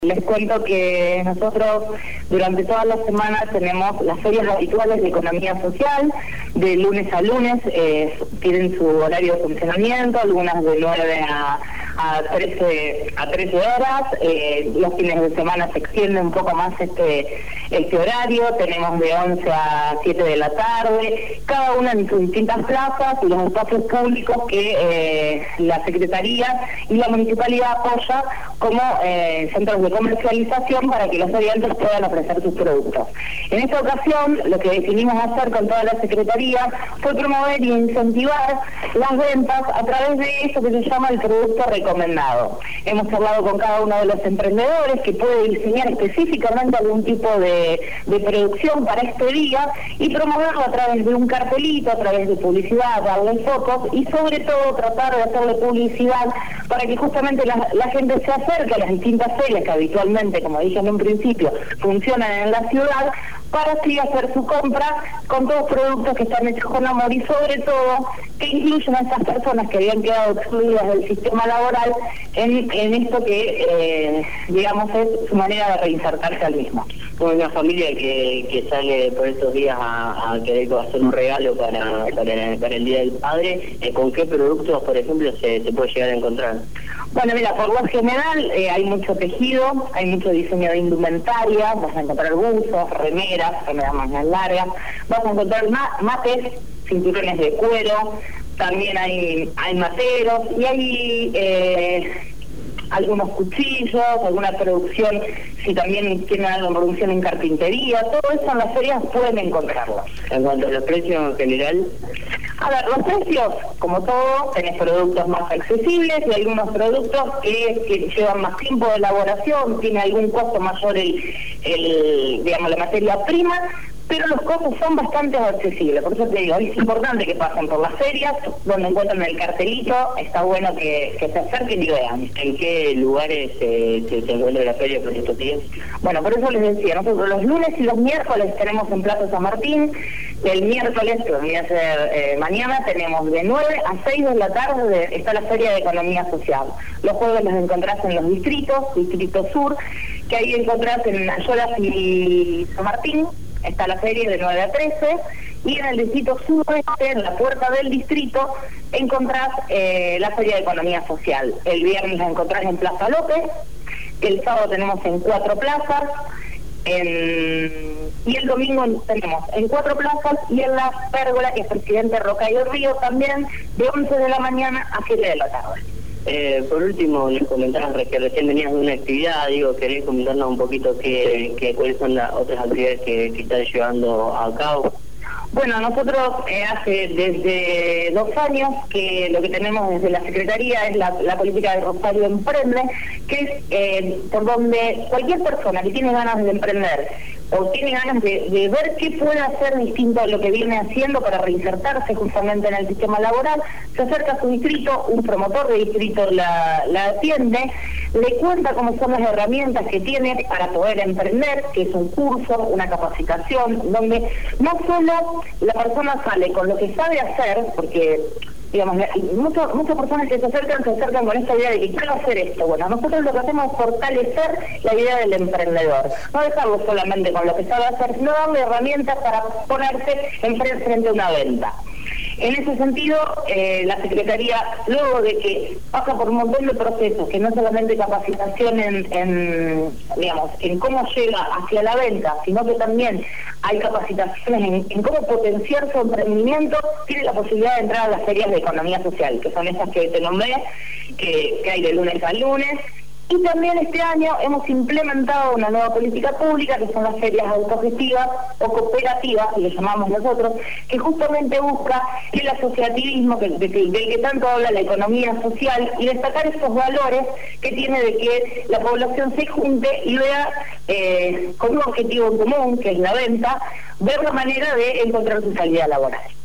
Les cuento que nosotros durante todas las semanas tenemos las ferias habituales de economía social, de lunes a lunes, tienen su horario de funcionamiento, algunas de 9 a 13 horas, los fines de semana se extiende un poco más este horario, tenemos de 11 a 7 de la tarde, cada una en sus distintas plazas y los espacios públicos que la Secretaría y la Municipalidad apoya como centros de comercialización para que los feriantes puedan ofrecer sus productos. En esta ocasión, lo que decidimos hacer con toda la Secretaría fue promover y incentivar las ventas a través de eso que se llama el producto recomendado. Hemos hablado con cada uno de los emprendedores que puede diseñar específicamente algún tipo de producción para este día y promoverlo a través de un cartelito, a través de publicidad, darle fotos y sobre todo tratar de hacerle publicidad para que justamente la gente se acerque a las distintas ferias que habitualmente, como dije en un principio, funcionan en la ciudad, para así hacer su compra con todos productos que están hechos con amor y sobre todo que incluyen a estas personas que habían quedado excluidas del sistema laboral en esto que, digamos, es su manera de reinsertarse al mismo. Una familia que sale por estos días a querer hacer un regalo para el Día del Padre, ¿con qué productos, por ejemplo, se puede llegar a encontrar? Bueno, mira, por lo general hay mucho tejido, hay mucho diseño de indumentaria, vas a encontrar buzos, remeras más largas, vas a encontrar mates, cinturones de cuero, también hay materos y hay algunos cuchillos, alguna producción, si también tienen alguna producción en carpintería, todo eso en las ferias pueden encontrarlo. En cuanto a los precios en general, a ver, los precios, como todo, tenés productos más accesibles y algunos productos que llevan más tiempo de elaboración, tiene algún costo mayor digamos, la materia prima, pero los costos son bastante accesibles. Por eso te digo, es importante que pasen por las ferias, donde encuentran el cartelito, está bueno que se acerquen y vean. ¿En qué lugares se encuentra la feria por estos días? Bueno, por eso les decía, nosotros los lunes y los miércoles tenemos en Plaza San Martín, el miércoles, que vendría a ser mañana, tenemos de 9 a 6 de la tarde, está la Feria de Economía Social. Los jueves los encontrás en los distritos, Distrito Sur, que ahí encontrás en Ayolas y San Martín, está la feria de 9 a 13, y en el distrito suroeste, en la puerta del distrito, encontrás la Feria de Economía Social. El viernes la encontrás en Plaza López, el sábado tenemos en 4 plazas, y el domingo tenemos en 4 plazas y en la Pérgola, que es Presidente Roca y Río, también de 11 de la mañana a 7 de la tarde. Por último, les comentabas que recién venías de una actividad, ¿querés comentarnos un poquito cuáles son las otras actividades que estás llevando a cabo? Bueno, nosotros hace desde 2 años que lo que tenemos desde la Secretaría es la política de Rosario Emprende, que es por donde cualquier persona que tiene ganas de emprender o tiene ganas de ver qué puede hacer distinto a lo que viene haciendo para reinsertarse justamente en el sistema laboral, se acerca a su distrito, un promotor de distrito la atiende, le cuenta cómo son las herramientas que tiene para poder emprender, que es un curso, una capacitación, donde no solo la persona sale con lo que sabe hacer, porque digamos, muchas personas que se acercan con esta idea de que quiero hacer esto. Bueno, nosotros lo que hacemos es fortalecer la idea del emprendedor, no dejarlo solamente con lo que sabe hacer, sino darle herramientas para ponerse frente a una venta. En ese sentido, la Secretaría, luego de que pasa por un montón de procesos, que no solamente capacitación en cómo llega hacia la venta, sino que también hay capacitaciones en cómo potenciar su emprendimiento, tiene la posibilidad de entrar a las ferias de economía social, que son esas que te nombré, que hay de lunes a lunes. Y también este año hemos implementado una nueva política pública, que son las ferias autogestivas o cooperativas, que le llamamos nosotros, que justamente busca el asociativismo del que tanto habla la economía social y destacar esos valores que tiene de que la población se junte y vea con un objetivo en común, que es la venta, ver la manera de encontrar su salida laboral.